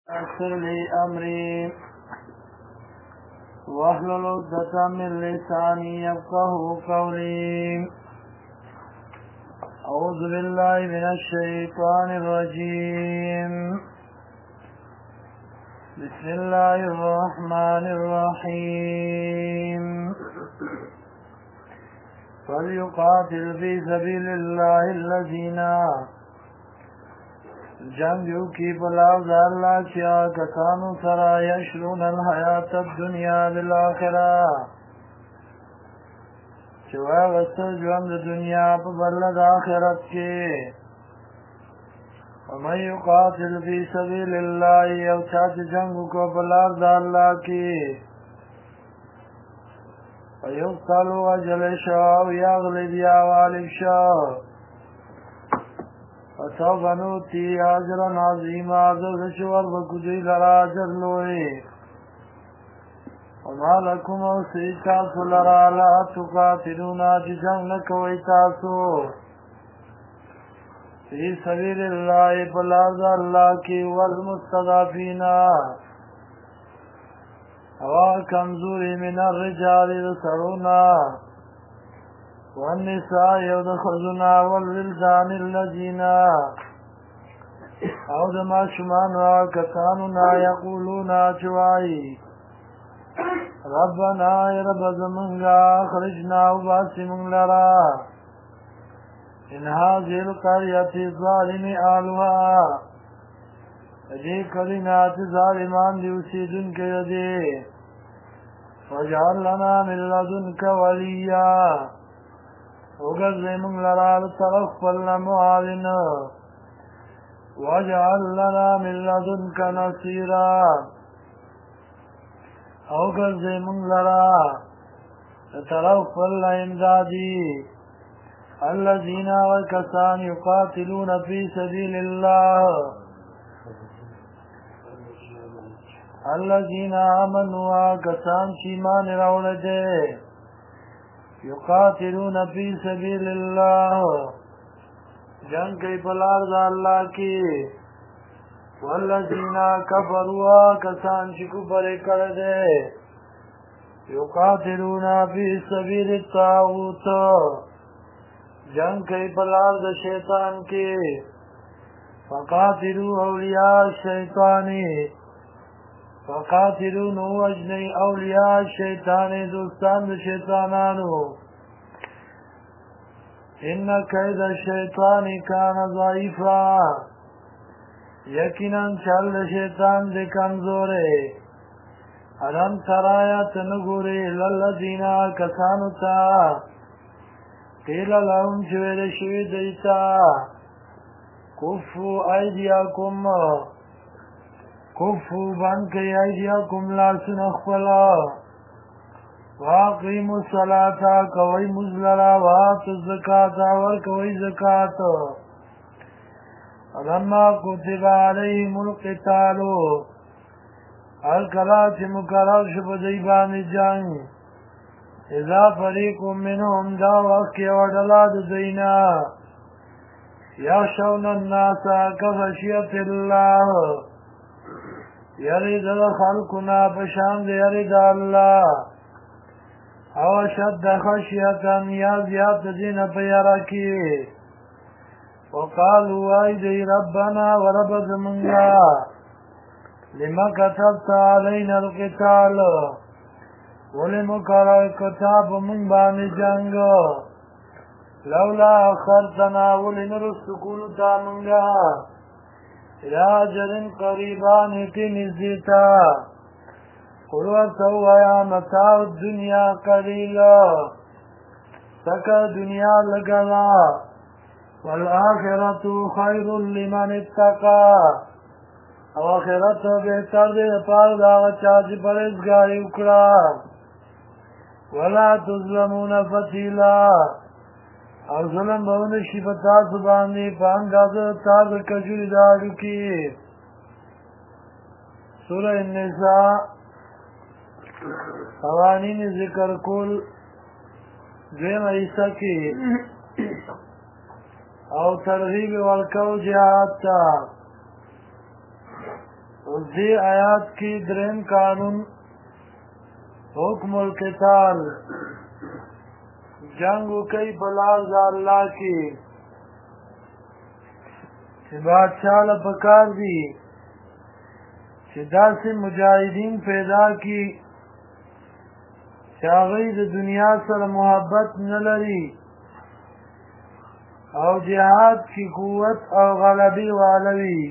يسر لي أمري واحلل عقدة من لساني يفقهوا قولي. أعوذ بالله من الشيطان الرجيم. بسم الله الرحمن الرحيم. فليقاتل في سبيل الله الذين جنگیو کی بلاو دا اللہ چیا کسانو سرا یشرون الحیات الدنیا بالآخرہ چوا غسل جوند دنیا پا بلد آخرت کے. ومن یقاتل فی سبیل اللہ یو چاچ جنگو کو بلاو دا اللہ کی ویقتلو اجل شاو یغلب یا والب شاو وسوف نؤتي اجرا عظيما ذشور بكجي لرا اجر لوي. وما لكم اوسيكاس لرا لا تقاتلون جنگ نكوي تاسو في سبيل الله بلاغ الله کی والمستضعفين وكمزور من الرجال سرونا والنساء يدخلنا والولدان الذين ما شمان وكتاننا يقولون جواي ربنا رب زمنغا خرجنا وباسم لرا إن هذه القرية ظالم آلها اجي كلمات ظالمان ليسيدن كيدي واجعل لنا من لدنك وليا وقضي من لرال تغفلنا معالنا واجعل لنا من لدنك نصيرا وقضي من لرال تغفلنا امدادي الذين وكسان يقاتلون في سبيل الله الذين آمنوا وكسان شيمان رولده يقاتلون في سبيل الله جنگ کی پلار دا اللہ کی والذین کفروا کسان چکو برے کردے يقاتلون في سبيل الطاغوت جنگ کی پلار دا شیطان کی فقاتلوا اولیاء الشیطانی فقاتلون وجنی اولیاء الشیطان دوستان دا شیطانانو ان کید الشیطان کان ضعیفا یقینا چل شیطان دے کمزورے. علم ترایا تنگوری للذین کسانو تا قیل لهم چویر شوی دیتا کفو ایدیاکم کفو بند کئی ایدیاکم لاسن اخفلا واقیموا الصلاة کوئی مزلرا واتوا الزکاة ور کوئی زکاة. لما کتب علیہم القتال الکلات مقرر شب دیبان جنگ اذا فریق منهم دا وقت وڈلاد دینا یخشون الناس کخشیت اللہ یرید خلقنا پشاند یرید اللہ او شد خشیتا یا زیاد دین پیرکی. وقالوا ایدی ربنا ورب زمنگا لما كتبت علينا القتال ولمقرر کتاب من بان جنگ لولا اخرتنا ولنرسکول تامنگا الى اجل قریبان تنزیتا قلوة ويا متاع الدنيا قليلا سكا دنيا لقلا والآخرة خير لمن اتقى آخرت بہتر دے پار داغ چاچ پرزگاری اکڑا ولا تظلمون فتیلا اور ظلم بہن شفتا سبانی پانگاز تاز کجوری دارو کی. سورہ النساء قوانین ذکر کل دویم عیسیٰ کی او ترغیب ورکو جهاد تا دی آیات کی درم قانون حکم القتال جنگو کئی بلاغ اللہ کی چی بادشاہ لپکار دی چی داسی مجاہدین پیدا کی چاغی د دنیا سر محبت نلری او جہاد کی قوت او غلبی والوی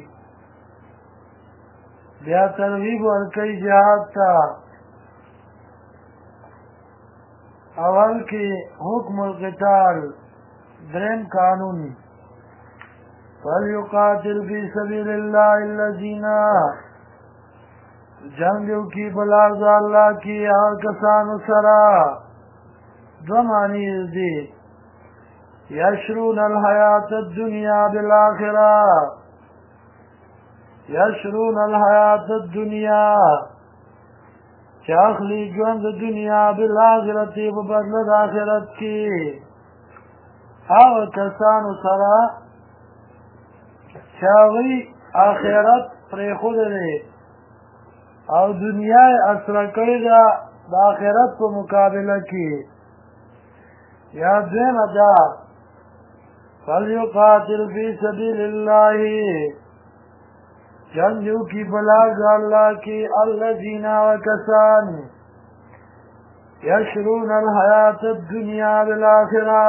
بیا ترغیب ورکی جہاد تا اول کی حکم القتال درم قانون فَلْيُقَاتِلْ فِي سَبِيلِ اللَّهِ الَّذِينَ جنگیو کی بلاغ اللہ کی اور کسانو سرا دو معنی دی یشرون الحیات الدنیا بالآخرہ یشرون الحیات الدنیا چاخلی جوند دنیا بالآخرتی ببدل آخرت کی اور کسانو سرا چاوی آخرت پریخود دے او دنیا اثر کری دا آخرت کو مقابلہ کی یا دین دا فَلْيُقَاتِلْ فِي سَبِيلِ اللَّهِ جنگیو کی بلاغ اللہ کی الذین وکسان یشرون الحیات الدنیا بالآخرہ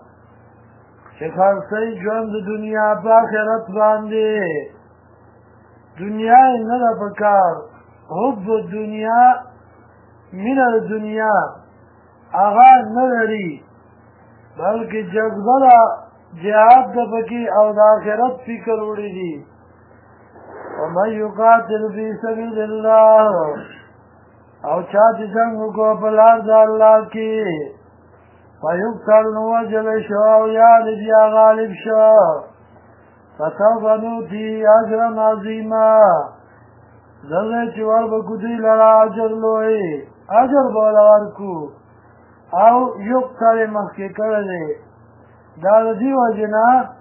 شخر سی جوند دنیا باخرت باندے دنیا ندا پکار حب الدنیا من الدنیا آغا ندری بلکہ جذبہ جہاد دا پکی او دا آخرت فکر اڑی دی ومن یقاتل فی سبیل اللہ او چاہتی جنگ کو پلار دا اللہ کی فیقتل نوجل شو یالب یا غالب شو فسوف نوتی اجرا عظیما ذلے چوار بکتی لرا اجر لوئی اجر بولارکو او یقتل مخی کردے داردی وجنا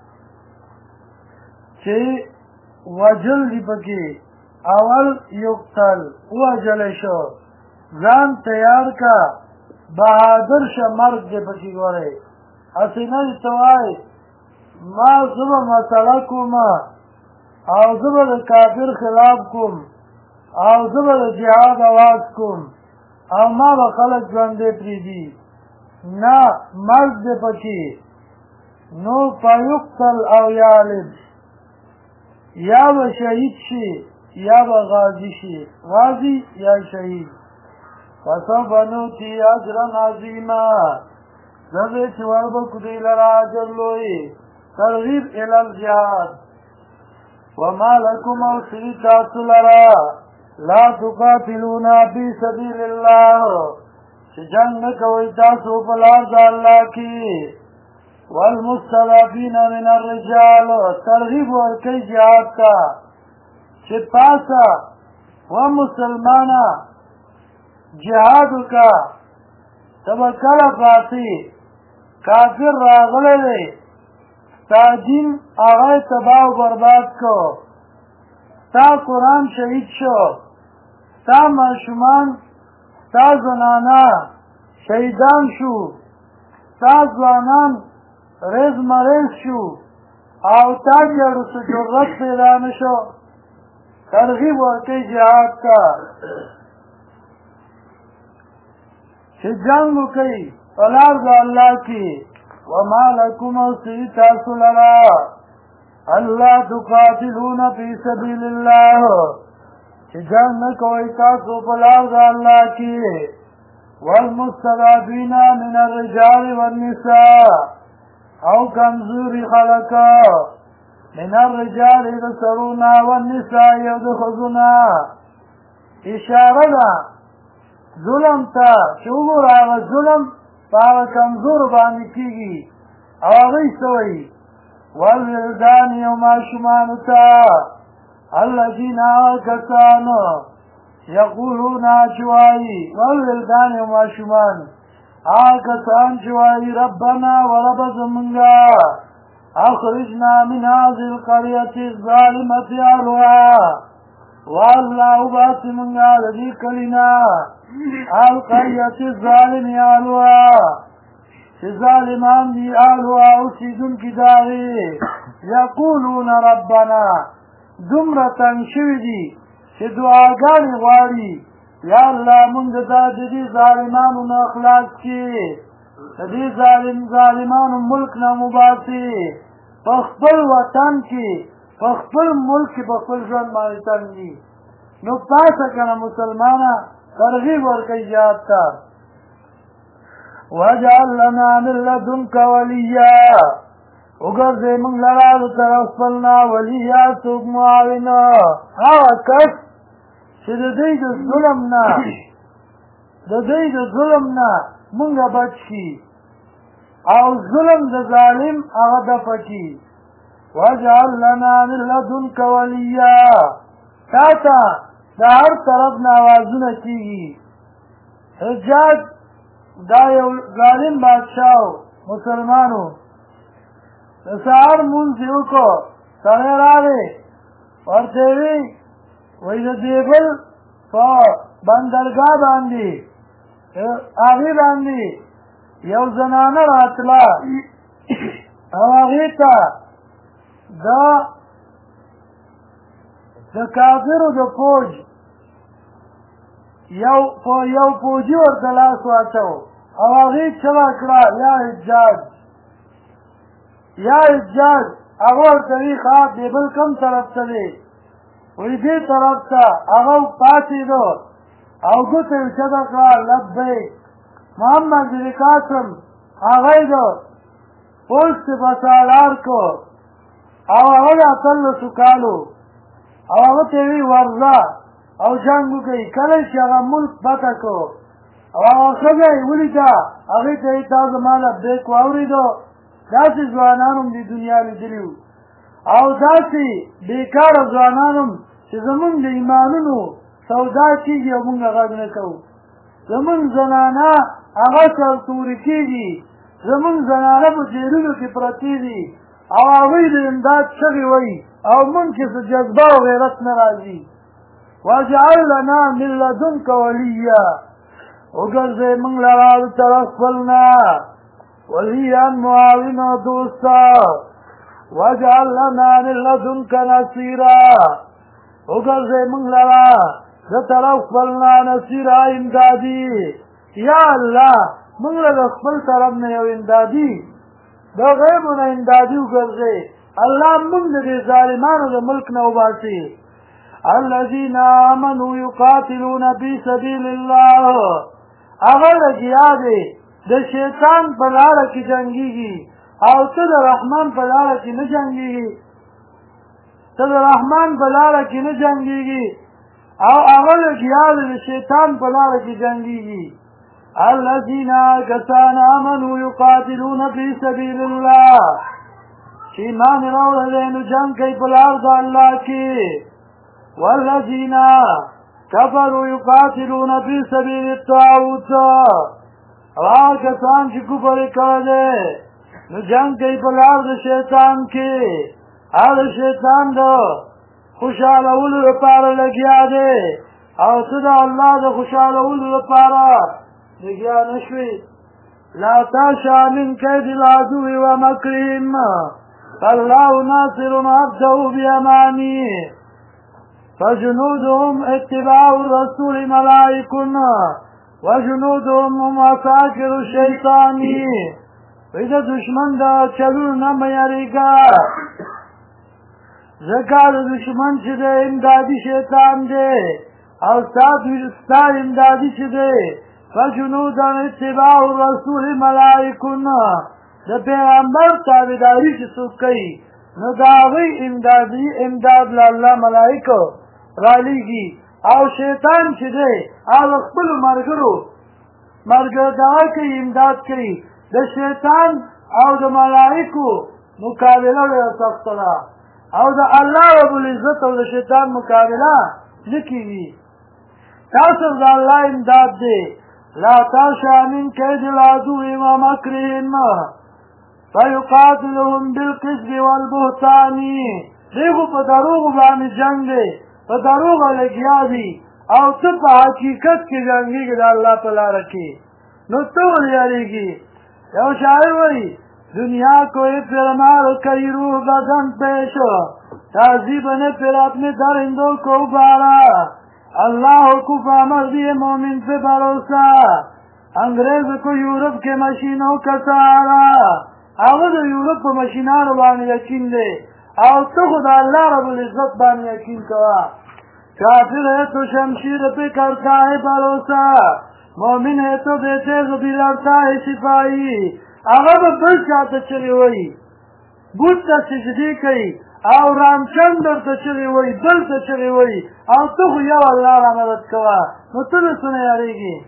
چی وجل دی پکی اول یقتل وجل شو زان تیار کا بہادر شا مرد دے پکی گورے حسینہ توائی ما زبا مسئلہ کما او زبا دا کافر خلاف کم او زبا دا جہاد آواز کم او ما با خلق جواندے پریدی نا مرد دے پکی نو فیقتل او یالب یا با شہید شی یا با غازی شی غازی یا شہید فسوف نوتی اجرا عظیما ذبی چوار بکدی لرا اجر لوئی ترغیب الالجہاد وما لکم اوصلی تاسو لرا لا تقاتلونا فی سبیل اللہ چی جنگ نکوی تاسو پلار دا اللہ کی والمستضعفین من الرجال ترغیب ورکی جہاد کا چی پاسا و مسلمانا جہاد کا تبکر پاسی کافر راغلے لے تا دین آغای تباہ و برباد کو تا قرآن شہید شو تا معشومان تا زنانا شہیدان شو تا زوانان ریز مریز شو او تا جڑو سے جرت پیدا نشو ترغیب ورکی جہاد کا چھ جنگو کئی فلار دا اللہ کی وما لکم اسی تاسو لرا اللہ تقاتلون فی سبیل اللہ چھ جنگ نکوئی تاسو فلار دا اللہ کی والمستضعفین من الرجال والنساء او کمزوری خلقا من الرجال دسرونا والنساء یدخذنا اشارہ دا ظلم تا شعور آغا ظلم پا آغا کمزور بانی کی گی او آغی سوئی والولدان یوما شمانتا الذین آغا کسانو یقولون آچوائی والولدان یوما شمان آغا کسان چوائی ربنا ورب زمنگا اخرجنا من هذه القرية الظالمة أهلها والله باسی منگا لدی کلینا القریت الظالم آلوها چه ظالمان دی آلوها اسیدن کی داغی یقولون ربنا دمرتن شوی دی چه دعاگانی غواری یا اللہ منگ دا دی ظالمانو ناخلاص کی دی ظالمانو ملک نمباسی پخبل وطن کی پخبل ملک کی پخبل جون مالتن دی نو پاسا کنا مسلمانا ترغیب ورکی جاتا وَجَعَلْ لَنَا مِن لَّدُنكَ وَلِيًّا وګرځې موږ لرا د طرف خپلنا ولیا څوک معاون هغه کس چې د دوی د ظلم نه موږ بچ شي او ظلم د ظالم هغه دفع کړي وَجَعَلْ لَنَا مِن لَّدُنكَ وَلِيًّا تا ته د هر طرف نه آوازونه کېږي حجاج دا یو ظالم بادشاه مسلمانو د سهار مونځ یې وکړو سړی راغی ورته یې وی وایي د دیبل په بندرګاه باندې هغې باندې یو زنانه راتله او هغې ته د کافرو د فوج یو فوجي ورته لاس واچو او هغې چغه کړه یا حجاج هغه ورته وي ښه دیبل کوم طرف ته دی وایي دې طرف ته هغه پاڅېدو او ګوته یې اوچته کړه لبیک محمد بن قاسم هغه یې د پولیس په سالار کو او هغه د اتلسو کالو او هغه ته یې وي ورځه او جنګ وکړئ کله چې هغه ملک فتح کړو او هغه ښځه یې ولیده هغې ته یې تا زما لبیک واورېدو داسې ځوانان هم د دنیا لیدلي وو او داسې بېکاره ځوانان هم چې زمونږ د ایمانونو سودا کېږي او مونږ غږ نه کوو زمونږ زنانه هغه سرتورې کېږي زمونږ زنانه په جیلونو کې پرتې دي او هغوی د امداد چغې وایي او مونږ کې څه جذبه او غیرت نه راځي واجعل لنا من لدنك وليا وګرځې موږ لرا د طرف خپلنا وليا معاون او دوستا واجعل لنا من لدنك نصيرا وګرځې موږ لرا د طرف خپلنا نصيرا امدادي یا الله موږ له خپل طرف نه یو امدادي د غیبو نه امدادي وګرځې الله موږ د ظالمانو د ملک نه وباسي الذين آمنوا يقاتلون في سبيل الله هغه لګیا دی د شیطان په لاره کې جنګېږي او ته د رحمان په لاره کې نه جنګېږي او هغه لګیا دی د شیطان په لاره کې جنګېږي الذين كسان آمنوا يقاتلون في سبيل الله چې ایمان راوړلی نو جنګ کوي په لار د الله کې والذین کفروا یقاتلون فی سبیل الطاغوت هغه کسان چې کفر یې کړی دی نو جنګ کوي په لار د شیطان کې هغه شیطان د خوشحالولو لپاره لګیا دی او ته د الله د خوشحالولو لپاره لګیا نه شوې لا تخشى من کید العدو ومکرهم فالله ناصر عبده بأمانه فجنودهم اتباع الرسول ملائك وجنودهم هم عساكر الشيطان وإذا دشمن دا چلو نمیاریگا ځکه د دشمن چې د امدادي شیطان دی او ستا امدادي چې دی فجنودا اتباع الرسول ملائکون د پیغمبر تابعداري چې څوک کوي نو د هغوی امداد له الله ملایکو رالیږي او شیطان چې دی هغه خپلو ملګرو دغه کوي امداد کوي د شیطان او د ملایکو مقابله ډېره سخته ده او د الله رب العزت او د شیطان مقابله نه کېږي تاسو د الله امداد دی لا تخشى من كيد العدو ومكرهم فيقاتلهم بالكذب والبهتان دیغو په دروغ باندې جنگ دی په دروغه لګیا دي او ته په حقیقت کې جنګېږي د الله په لاره کې نو ته ولې یارېږي یو شاعر وایي دنیا کوئی فرمار کئی روح بدن پیش تعذیب نے پھر اپنے درندوں کو ابارا اللہ کو فامر دیے مومن پہ بھروسہ انگریز کو یورپ کے مشینوں کا سہارا هغه د یورپ په مشینانو باندې یقین دی او ته خو د الله رب العزت باندې یقین کوه کافر ہے تو شمشیر پہ کرتا ہے بھروسہ مومن ہے تو بے تیغ بھی لڑتا ہے سپاہی هغه به بل چاته چغې وایي بوت ته سجدې کوي او رامچندر ته چغې وایي بل ته چغې وایي او ته خو یو الله را مدد کوه نو ته د څه نه یارېږي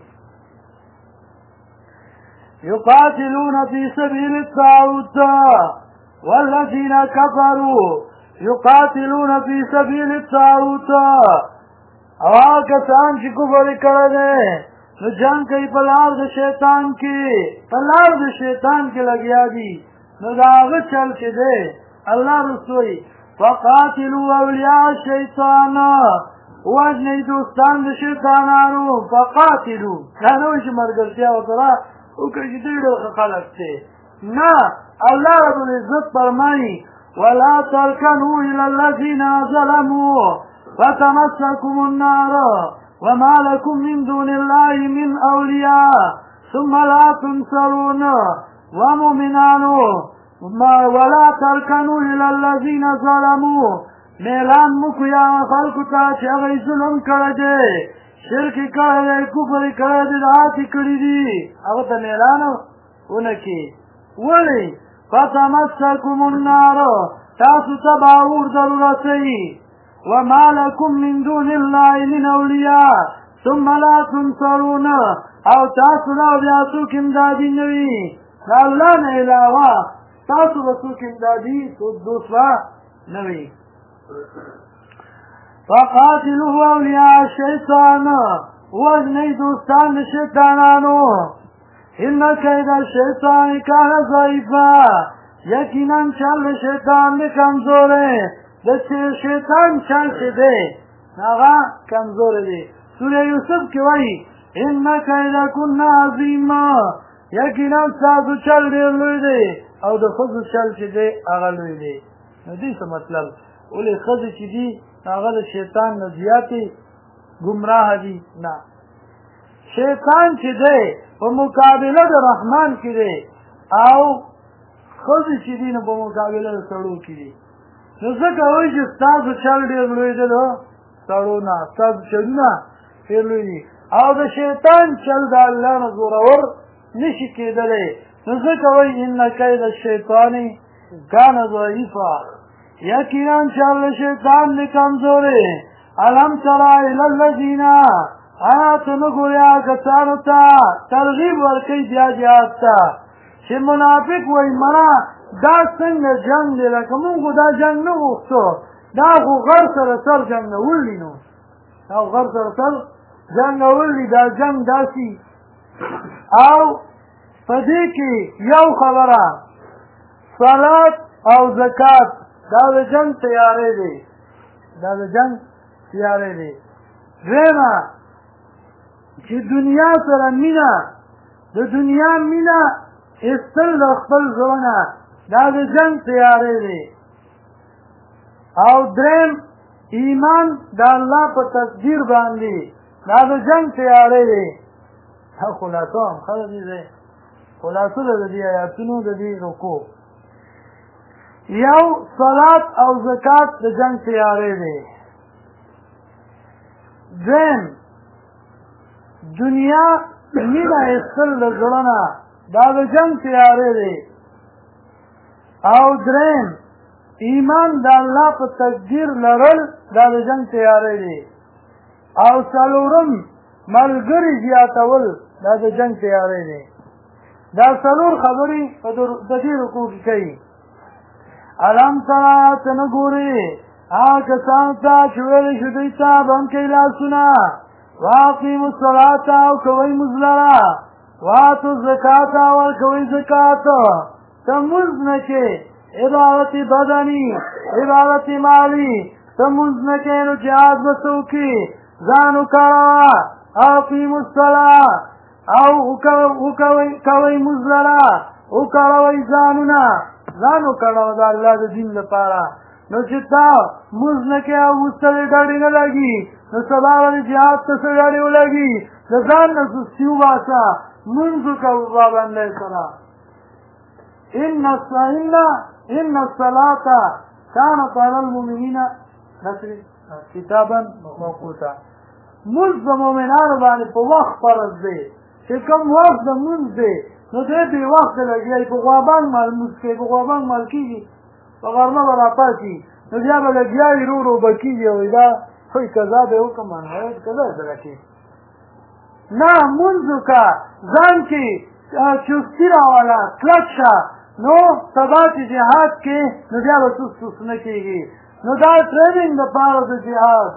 يقاتلون في سبيل الطاغوت والذين كفروا يقاتلون في سبيل الطاغوت او هغه کسان چې کفر کړی دی نو جنگ کوي په لار د شیطان کې په لار د شیطان کې لګیا دي نو د هغه چل چې دی الله رسوي فقاتلوا اولیاء الشیطان وژنئ دوستان د شیطانانو فقاتلوا دا نه وایي چې ملګرتیا وکړه وکړه چې دوی ډېر ښه خلک دی نه الله رب العزت فرمایي ولا ترکنوا الى الذین ظلموا فتمسکم النار وما لكم من دون الله من أولياء ثم لا تنصرون ومؤمنان ولا تركنوا إلى الذين ظلموا میلان مکو یا خلقو تا چې هغه ظلم کړی دی شرک کړی دی کفر کړی دی دعاتې کړي دي هغه ته میلان ونه کړي ولې فتمسکم النار تاسو ته به اور در ورسوي وما لكم من دون الله من أولياء ثم لا تنصرون او تاسو لا بیا څوک امدادي نه وي د الله نه علاوه تاسو به څوک امدادي دوسرا نه وي فقاتلوا اولیاء الشیطان وژنئ دوستان د شیطانانو ان کید الشیطان کان ضعیفا یقینا چل شیطان د کمزوری د شیطان چل چې دی هغه کمزوری دی سوره یوسف کې وایي ان کیدکن عظیم یقینا ستاسو چل ډېر لوی دی او د ښځو چل چې دی هغه لوی دی نو دې څه مطلب ولې ښځې چې دي هغه د شیطان نه زیاتې ګمراه دي نه شیطان چې دی په مقابله د رحمان کې دی او ښځې چې دي نو په مقابله د سړو کې دي نو ځکه وایي چې ستاسو چل ډېر لوی دی نو سړو نه ستاسو چلونه ډېر لوی دي او د شیطان چل د الله نه زورور نشي کېدلی نو ځکه وایي ان کید الشیطان کان ضعیفا یقینا چل شیطان دی کمزوری الم تر الی الذین آیا ته نه ګورې کسانو ته ترغیب ورکوي بیا جهاد ته چې منافق وایي مړه دا څنګه جنګ دی لکه مونږ خو دا جنګ نه غوښتو دا خو غر سره سر جنګول دي نو دا غر سره سر جنګول دي دا جنګ داسې او په دې کې یو خبره صلات او زکات دا د جنګ تیاری دی دا د جنګ تیاری دی دویمه چې دنیا سره مینه د دنیا مینه ایستل د خپل زړه دا د جنګ تیاری دی او دریم ایمان د الله په تقدیر باندې دا د جنګ تیاری دی خلاصه هم ښه دی خلاصه د دې آیاتونو د دې رکوع یو صلات او زکات د جنگ تیاری دی دریم دنیا مینه ایستل د زړه نه دا د جنگ تیاری دی او دریم ایمان د الله په تقدیر لرل دا د جنگ تیاری دی او څلورم ملګري زیاتول دا د جنگ تیاری دی دا څلور خبرې په د دې رکوع کې کوي الم ترى ته نه ګورې هغه کسانو ته چې ویلی شو دوی ته بند کوئ لاسونه واقیموا الصلاة او کوئ لمونځ لره واتو الزکات ورکوئ زکات ته لمونځ نه کې عبادت بدني عبادت مالي ته مونځ نه کوې نو جهاد به څه وکړي ځان وکاروه اقیموا الصلاه او کوئ مونځ لره وکاروئ ځانونه ځان وکاروه د الله د دین لپاره نو چې تا مونځ نه کوې او اوس ته دې ډډې نه لګي نو سبا به دې جهاد ته څه ډډې ولګي د ځان نه سستي وباسه مونځ وکړه پابندۍ سره ان الصلاة كانت على المؤمنين کتابا موقوتا مونځ د مؤمنانو باندې په وخت فرض دی چې کوم وخت د مونځ دی نو دی بې وخته لګیا په غوابنګ مال مونځ کوي په غوابنګ مال کېږي په غرمه به راپاڅي نو بیا به لګیا وي ورو به کېږي او دا خو قضا به وکړم قضا سره کې نه مونځ وکړه ځان کې چستي راوله کلک شه نو سبا چې جهاد کې نو بیا به سست نه کېږي نو دا ټریننګ دپاره د جهاد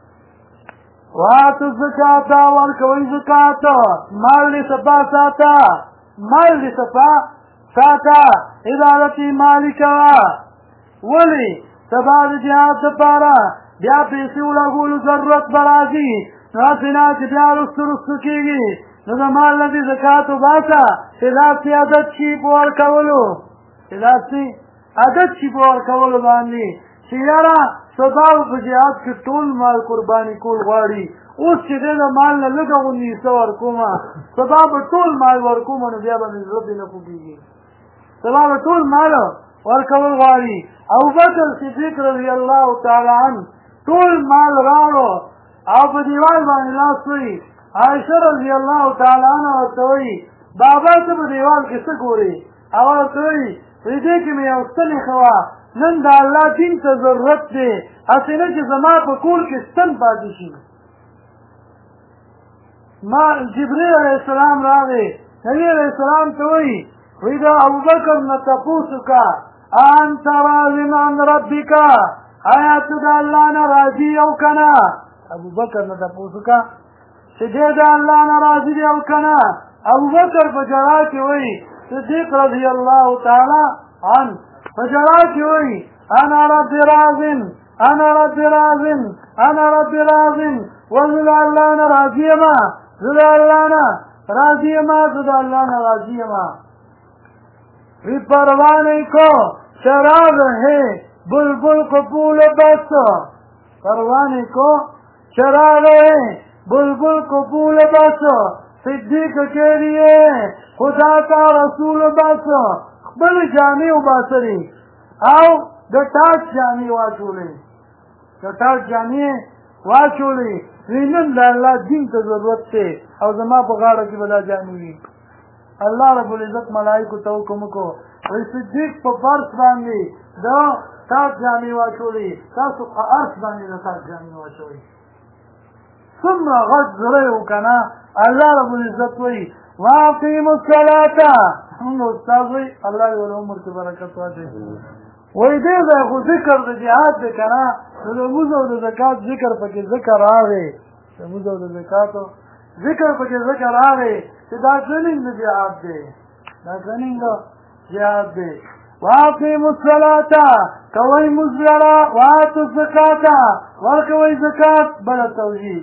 واتو زکات ورکوئ زکات مال دې صفا ساته مال دې صفا ساته عبادت مالي کوه ولې سبا د جهاد دپاره بیا پیسې ولګولو ضرورت به راځي نو هسې نه چې بیا رستو رستو کېږي نو د مال نه دې زکات وباسه چې داسې عادت شي په ورکولو چې داسې عادت شي په ورکولو باندې چې یاره سبا په جهاد کې ټول مال قرباني کول غواړي اوس چې دی د مال نه لږه غوندې حصه ورکومه سبا به ټول مال ورکومه نو بیا به مې زړه پرې نه خوږېږي سبا به ټول مال ورکول غواړي ابوبکر صدیق رضی الله تعالی عنه ټول مال راوړو او په دیوال باندې لاس وی عایشه رضی الله تعالی عنها ورته وایي بابا ته په دیوال کې څه ګورې او ورته وایي دې کې مې یو ستن ایښوه نن د الله دین ته ضرورت دی هسې نه چې زما په کور کې ستن پاتې شي ما جبریل علیه السلام راغی نبي علیه السلام ته وایي د ابوبکر نه تپوس وکړه انت راض عن ربک آیا ته د الله نه راضي او که نه ابوبکر نه تپوس وکړه چې دی د الله نه راضي دی او که نه ابوبکر په ژړا کې وایي صدیق رضی الله تعالی عنه فجرا کې وایي انا رب راض انا رب راض انا رب راض وزه د الله نه راضي یم زه د الله نه راضي یم زه د الله نه راضي یم وی پروانے کو شراب ہے بلبل کو پھول بس پروانے کو شراب ہے بلبل کو پھول بس صدیق کے لیے خدا کا رسول بس خپل جامې وباسلې او د ټاټ جامې واچولې د ټاټ جامې واچولې نن د الله دین ته ضرورت دی او زما په غاړه کې به دا جامې وي الله رب العزت ملائکو ته حکم وکړو وایي صدیق په فرش باندې د ټاټ جامې واچولې تاسو په عرش باندې د ټاټ جامې واچوئ څومره غټ زړه یې وکنه الله رب العزت وایي واقیموا الصلاة موږ استاد وایي الله یې ول عمر کې برکت واچوي وایي دې ځای خو ذکر د جهاد دی که نه نو د لمونځ او د زکات ذکر پکې ذکر راغی د لمونځ او د زکاتو ذکر پکې ذکر راغی چې دا ټریننګ د جهاد دی دا ټریننګ د جهاد دی واقیموا الصلاة کوئ مونځ لره واتوا الزکات ورکوئ زکات بله توجیه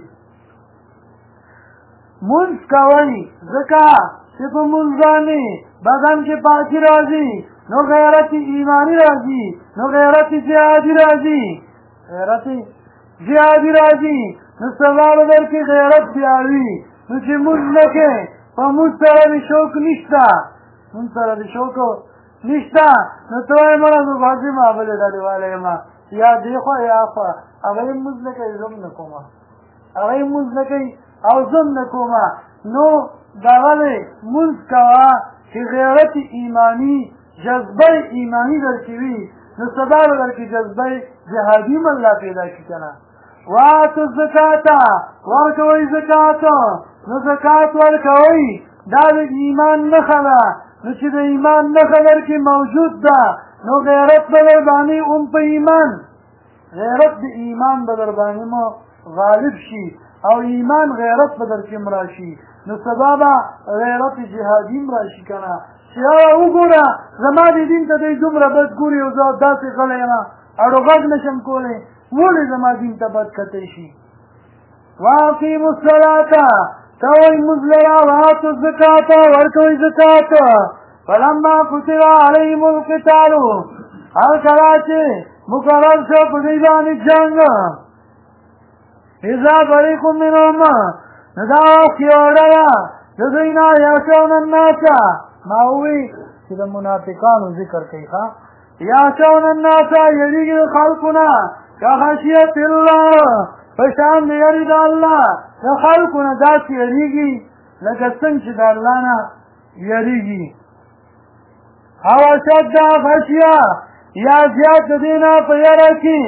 مونځ کوئ ځکه چې په مونځ باندې بدن کې پاکي راځي نو غیرت ایمانی راځي نو غیرت جهادي راځي غیرت جهادي راځي نو سبا به در کې غیرت بیا وي نو چې مونځ نه کوې په مونځ سره دې شوق نشته مونځ سره دې شوق نشته نو ته وایې مړه زه غازي ما بلې ډلې والی یم یا دې خوا یا خوا هغه یې مونځ نه کوي زه هم نه کومه هغه یې مونځ نه کوي او زم نه کومه نو دغلې مونځ کوه چې غیرت ایمانی جذبه ایمانی در کې وي نو سبا به در کې جذبه جهادي هم الله پیدا کړي که نه واتو الزکات ورکوئ زکات نو زکات ورکوئ دا د ایمان نښه ده نو چې د ایمان نښه در کې موجود ده نو غیرت به در باندې هم په ایمان غیرت د ایمان به در باندې مو غالب شي او ایمان غیرت به در کې راشي نو سبا به غیرت جهادي هم راشي که نه چې یاره وګوره زما دې دین ته دی دومره بد ګوري او زه داسې غلی یم اړو غږ نشم کولی ولې زما دین ته بد کتی شي واقیموا الصلاة کوئ مونځ لره وآتوا الزکاة ورکوئ زکات فلما کتب علیهم القتال هر کله چې مقرر شو په دوی باندې جنګ اذا فریق منهم نو دا وخت یو ډله د دوی نه یخشون الناس ما ووی چې د منافقانو ذکر کوي ښه یخشون الناس یریږي د خلکو نه کخشیت الله په شان د یری د الله د خلکو نه داسې یریږي لکه څنګه چې د الله نه یریږي او اشد خشیه یا زیات د دې نه په یره کې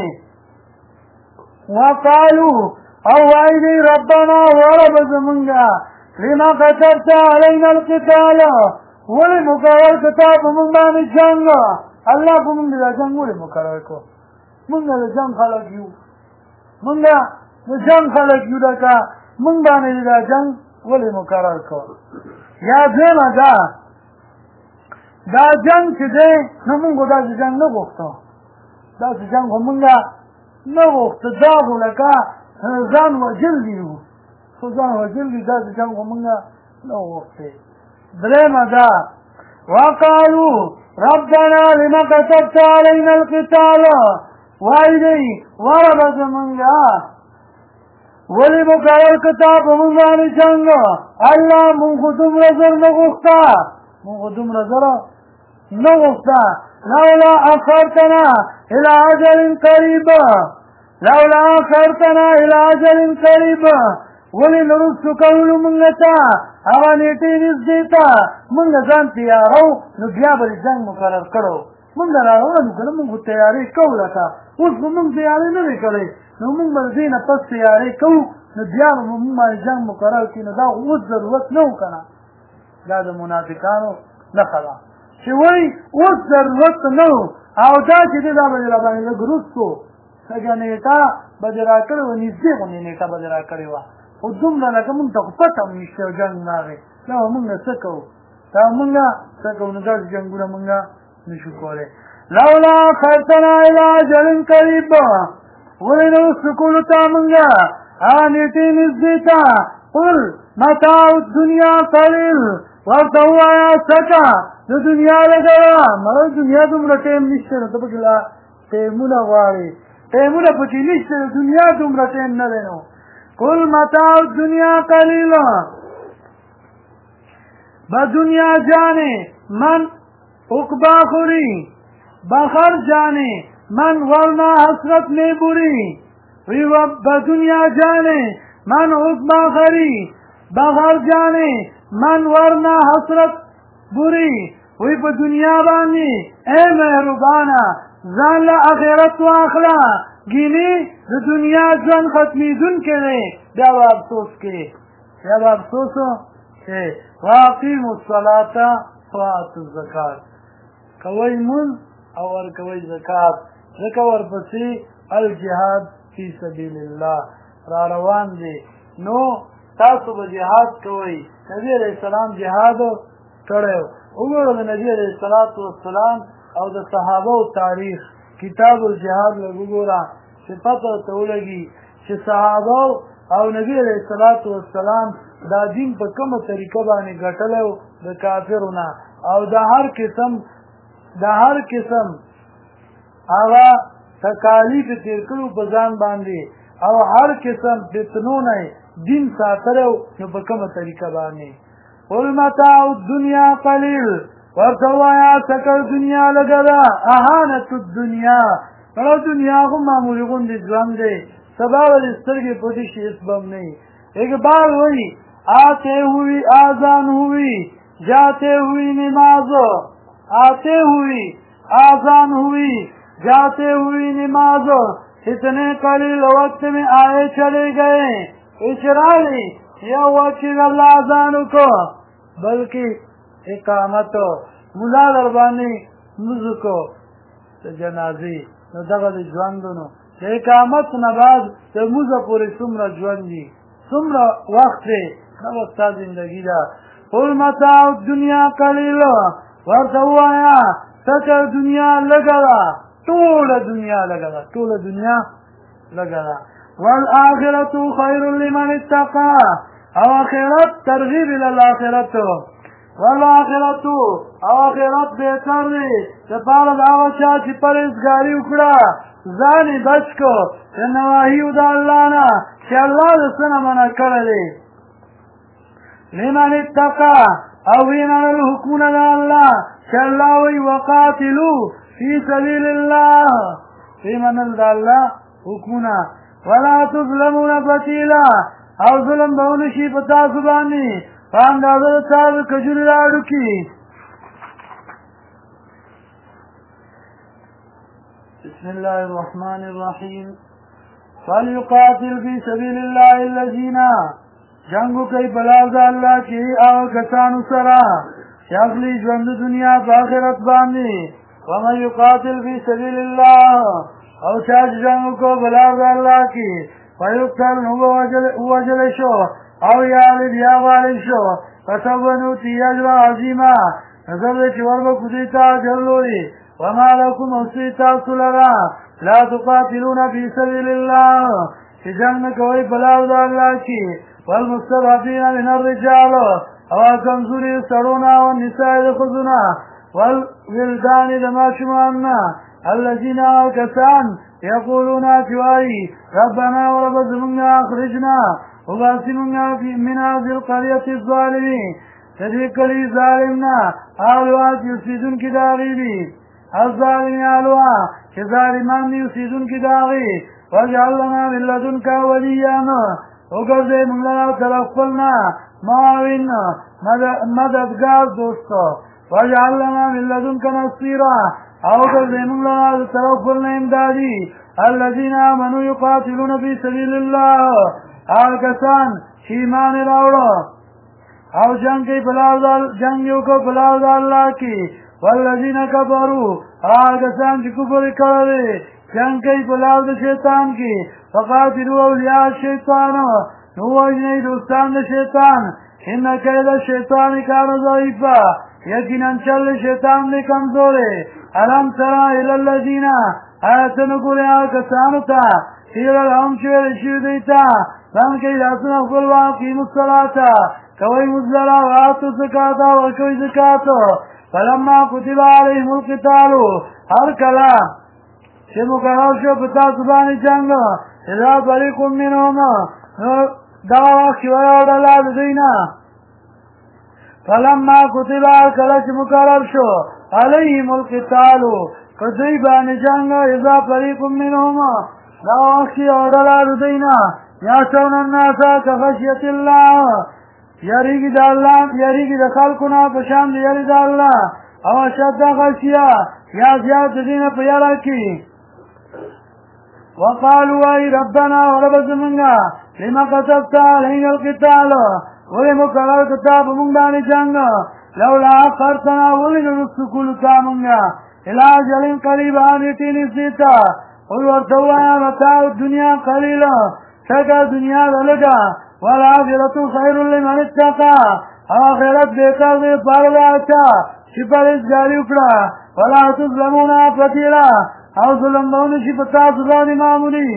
وقالو او وایي دی ربنا ورب زمونږه لما كتبت علينا القتال ولې مقرر کتا په مونږ باندې جنګ الله په مونږ د جنګ ولې مقرر کو مونږ د جنګ خلک یو مونږ د جنګ خلک یو لکه مونږ باندې د جنګ ولې مقرر کو یا زما دا جنګ چې دی نو مونږ دا جنګ نه غوښتو دا جنګ مونږ نه غوښتو دا خو لکه ځان وژل دي خو ځان وژل دي دا جنګ مونږ نه غوښتې درېیمه دا وقالو ربنا لما كتبت علينا القتال وایي دی وربه زمونږه ولې مقرر کتا په مونږ باندې جنګ الله مونږ خو دومره زر نه غوښته مونږ خو دومره زر نه غوښته لولا أخرتنا إلى أجل قريب لولا أخرتنا إلى أجل قريب ولې نرسو کولو مونږ ته هغه نیټې نږدې ته مونږ ځان تیارو نو بیا به جنګ مقرر کړو مونږ راغلو که نه مونږ تیارې کوو لکه اوس به مونږ تیارې نه وې کړی نو مونږ به د دې نه پس تیارې کوو نو بیا به مونږ باندې جنګ مقرر کړي نو دا اوس ضرورت نه و که نه دا د منافقانو نښه ده چې وایي اوس ضرورت نه و او دا چې دی دا به دې راباندې لږ وروستو لږه نیټه به دې راکړې وه نږدې غوندې نیټه به دې راکړې وه خو دومره لکه مونږ ته خو پته هم نشته او جنګ راغی دا به مونږ څه کوو دا مونږ څه کوو نو داسې جنګونه مونږ نشو کولی لولا أخرتنا إلى أجل قريب ولې نرسو کولو ته مونږ هغه نیټې نږدې ته قل متاع الدنیا قلیل ورته ووایه څکه د دنیا لږه ده مړه دنیا دومره ټایم نشته نو ته پکې لا ټایمونه غواړې ټایمونه پکې نشته د دنیا دومره ټایم نه دی نو قل متاع الدنیا قلیل با دنیا جانے من عقبا خوری بخر جانے من ورنہ حسرت میں بری با دنیا جانے من عقبا خوری بخر جانے من ورنہ حسرت بری وی په دنیا باندې اے مهربانا ځان له آخرت واخله ګینې د دنیا ژوند ختمېدونکی دی بیا به افسوس کوې بیا به افسوس کوې واقیموا الصلاة وآتوا الزکات کوئ مونځ او ورکوئ زکات ځکه ورپسې الجهاد فی سبیل الله را روان دی نو تاسو به جهاد کوئ نبي علیه السلام جهاد کړی وګوره د نبي علیه السلام او د صحابه تاریخ کتاب الجهاد لږ وګوره چې پته ورته ولګي چې صحابه او نبي علیه السلام دا دین په کومه طریقه باندې ګټلی و د کافرو نه او د هر قسم هغه تکالیف تیر کړو په ځان باندې او هر قسم فتنو نه دین ساتلی و نو په کومه طریقه باندې قل متاع الدنیا قلیل ورته ووایه څکه دنیا لږه ده اهانت الدنیا مړه دنیا خو معمولي غوندې ژوند دی سبا به دې سترګې پټې شي هېڅ به هم نه وي اقبال وایي آتے ہوئی آزان ہوئی جاتے ہوئی نماز آتے ہوئی آزان ہوئی جاتے ہوئی نماز اتنے قلیل وقت میں آئے چلے گئے اشرالی یا وقت اللہ آزانو کو بلکہ اقامت ملا دربانی مزکو جنازی نو دغه د ژوندونو د اقامت نه بعد د موزه پورې څومره ژوند دي څومره وخت دی دا ستا زندګي ده قل متاع الدنیا قلیل ورته ووایه څکه دنیا لږه ده ټوله دنیا لږه ده ټوله دنیا لگا والآخرة خیر لمن اتقا او آخرت ترغیب الالآخرت والآخرت او آخرت بہتر دی چپارا دعوت چاہ چی پرہیزگاری اکڑا زانی بچ کو نواہیو دا اللہ نا چی اللہ دسنا منع کردے لمن اتقا او وینن الحکمون دا اللہ چی اللہ وی وقاتلو فی سبیل اللہ وینن دا اللہ حکمونا ولا تظلمون فتیلا او ظلم بونشی پتا سبانی فاندازہ تاب کجور لاڑو کی بسم الله الرحمن الرحيم فليقاتل في سبيل الله الذين جنگو کئی بلاو دا اللہ کی آو کسانو سرا شاکلی جوند دنیا باخرت باندی ومن يقاتل في سبيل الله او چاچ جنگو کو بلاو دا اللہ کی فیقتل وجل شو او یالد یا غالب شو فسبنو تی اجر عظیما نظر دے چور بکدیتا جلوی وما لكم اصیتا سلرا لا تقاتلون في سبيل الله کہ جنگ کوئی بلاو دا اللہ کی والمستضعفین من الرجال او کمزوری سرونا والنساء خزنا والولدان دماشماننا الذين كسان يقولون اتوائي ربنا ورب زمنا اخرجنا وباسمنا من هذه القرية الظالمين تدريك لي ظالمنا آلوات يسيدون كداغي الظالمين آلوات كظالمان يسيدون كداغي واجعل لنا من لدنك وليانا وقرد من لنا تلقلنا معاون مددگار دوستا واجعل لنا من لدنك نصيرا او قرد من لنا تلقلنا امدادي الذين آمنوا يقاتلون في سبيل الله آلکسان شیمان راوڑا او جنگ جنگیوں کو بلاو دا اللہ کی والذین کفروا آلکسان چی کفر کرده جنگ کی بلاو دا شیطان کی فقاتلوا اولیاء الشیطان نو اجنی دوستان دا شیطان ان کید الشیطان کان ضعیفا یقینا چل شیطان دی کمزورے الم ترى الى الذین آیتن گولی آلکسانو تا خیر الہم شویر شیر دیتا فان کئی لاسنا قلوا قیم الصلاة کوئی مزلرا وآتو زکاة وکوئی زکاة فلما کتب علیہم القتالو ہر کلام چه مقرر شو پتا سبانی جنگ اذا فریقم منهم دعوا خیویا ڈلال دینا فلما کتب کلا چه مقرر شو علیہم القتالو قدی بانی جنگ اذا فریقم منهم دعوا خیویا ڈلال دینا یاسون الناسا کخشیت اللہ یریگی دا اللہ یریگی دا خلقنا پشام دی یری دا اللہ او شد خشیہ یا زیاد دین پیارا کی وقالوا ای ربنا ورب زمنگا لما قصبتا علیہ القتال ولی مقرر کتاب منگانی جنگ لولا اخرتنا ولی نرسکول کامنگا الاجل قریب آنیتی نسیتا والورتوایا متاع الدنیا قلیلا سکا دنیا لگا والآخرت خیر لمن اتقا آخرت بہتر دے پارلا اچھا شپرہیزگاری اکڑا ولا تظلمون فتیلا او ظلم بونی شپتا سبانی معمولی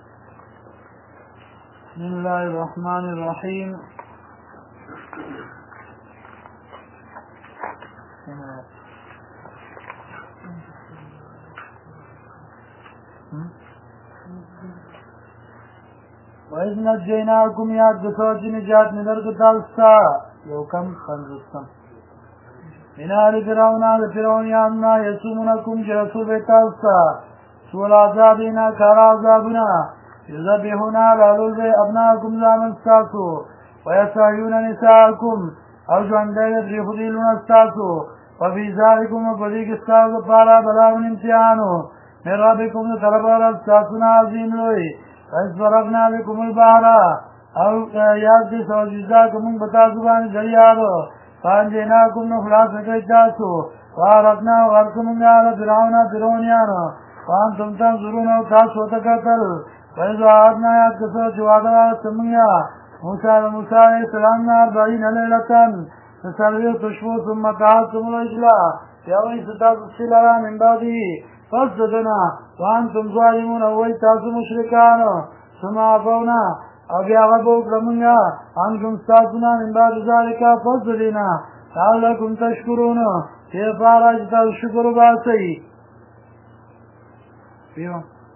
بسم اللہ الرحمن الرحیم وَإِذْ نَجَّيْنَاكُمْ یاد بسوچ نجات ندرگتالستا یوکم خنزستم من آل فرعون فرعونیاننا یسومونکم جرسو بیتالستا سوال عذابینا کار عذابنا یذبیحونا لالول بے ابناکم زامن ستاسو ویسعیون نساءکم او جواندیت ریخدیلون استاسو وفی ذالکم وفدیق استاسو پارا بلاون امتحانو من ربکم طربار استاسونا عظیم لوئی وَإِذْ فَرَقْنَا بِكُمُ الْبَحْرَ او یاد دی سوجزا کمون بتا زبان دریارو فانجیناکم نخلاص نکوی تاسو وارقنا وغرقمونگا علی فرعون فرعونیانو وانتم تنظرون او تاسو تکتل وَإِذْ وَعَدْنَا یاد کسو چوادوا سمونگا موسیٰ علیہ السلام نار 40 لیلتن تسلویو تشفو ثم تعاصم الاشلا یاوی ستاسو سلرا من بعدی فصدنا وانتم ظالمون وی تاسو مشرکان ثم عفونا او بیا غبوک لمنگا انکم ستاسونا من بعد ذالکا فصدنا لعلکم تشکرون یہ پارا جتا شکر باسی بیو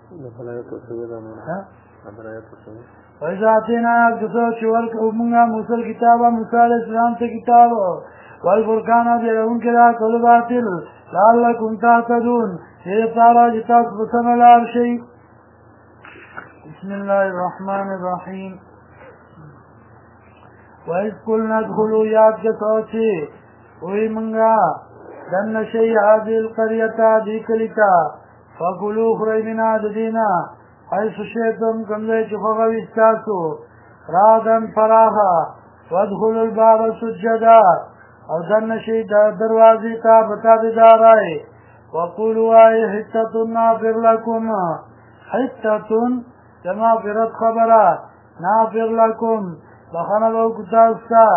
وَإِذَا آتَيْنَا كَسَوْ شُوَرْكَ أُمُّنَا مُوسَى الْكِتَابَ مُوسَى علیہ السلام تے کتاب والفرقان بیرون کرا کل باطل لعلکم تهتدون یہ پارا جتا بسم اللہ عرشی بسم اللہ الرحمن الرحیم وَإِذْ قُلْنَا ادْخُلُوا یاد کے سوچی وہی منگا دن شیء هذه القرية دی کلیتا فَقُلُوا خُرَيْمِنَا ددینا حیث شیطم کمزے چفغو استاسو رادن فراخا وادخلوا الباب سجدا او دن شیء دروازی تا بتا بدار آئے وقولوا آئے حتتن نافر لکم حتتن جمع فرت خبرات نافر لکم بخنبو کتاستا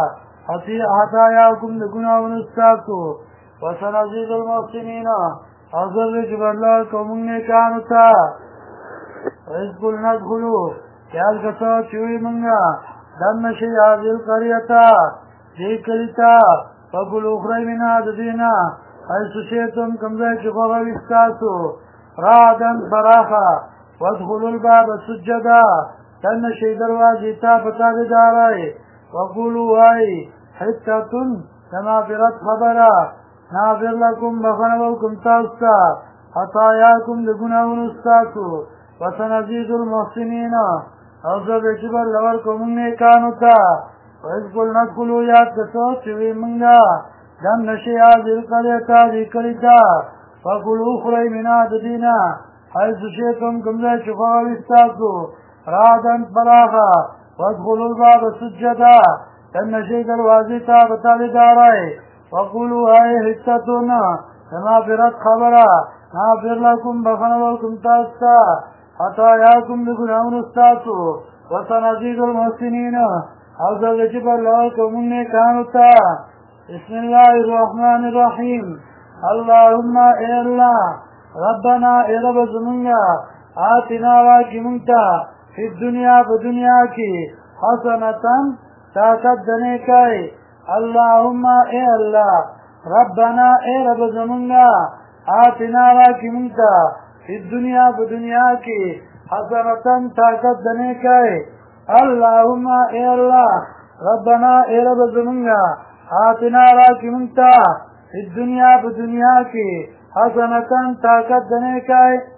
حتایاکم دگناون استاسو وسنزید المحسنین اظهر جبرلال کومنگنے کانتا وَإِذْ قُلْنَا ادْخُلُوا خیال کسو چوئی منگا دن شیء هذه القرية دی کلیتا فَقُلُوا اخرج منها ددینا حیث شئتم کمزے چفغو استاسو رادن فراخا وادخلوا الباب سجدا دن شیء دروازی تا پتا بدار آئے وقولوا آئی حتتن تمافرت خبرا نافر لکم بخنبوکم تاستا حطایاکم دگناون استاسو وسنزید المحسنین اوزر بچبر لورکم نیکانو تا وَإِذْ قُلْنَا ادْخُلُوا یاد کسو چوی منگا دم نشی هذه القرية دی کلیتا فَقُلُوا اخرج منها ددینا حیث شئتم کمزے چفغو استاسو رادن فراخا وادخلوا الباب سجدا دم نشی دروازی تا بتالی دارائے وقولوا آئے حتتون تمافرت خبرا نافر لکم بخنبوکم تاستا حتایاکم دگناون استاسو وسنزید المحسنین حوضر جبر لوکم نیکانتا بسم اللہ الرحمن الرحیم اللہم اے اللہ ربنا اے رب زمنگا آتنا واکی منتا فی الدنیا بدنیا کی حسنتاً طاقت دنے کئی اللہم اے اللہ ربنا اے رب زمنگا آتنا واکی منتا فی الدنیا بدنیا کی حسنتاً طاقت دنے کئی اللہم اے اللہ ربنا اے رب زمنگا آتنا واکی منتا فی الدنیا بدنیا کی حسنتاً طاقت دنے کئی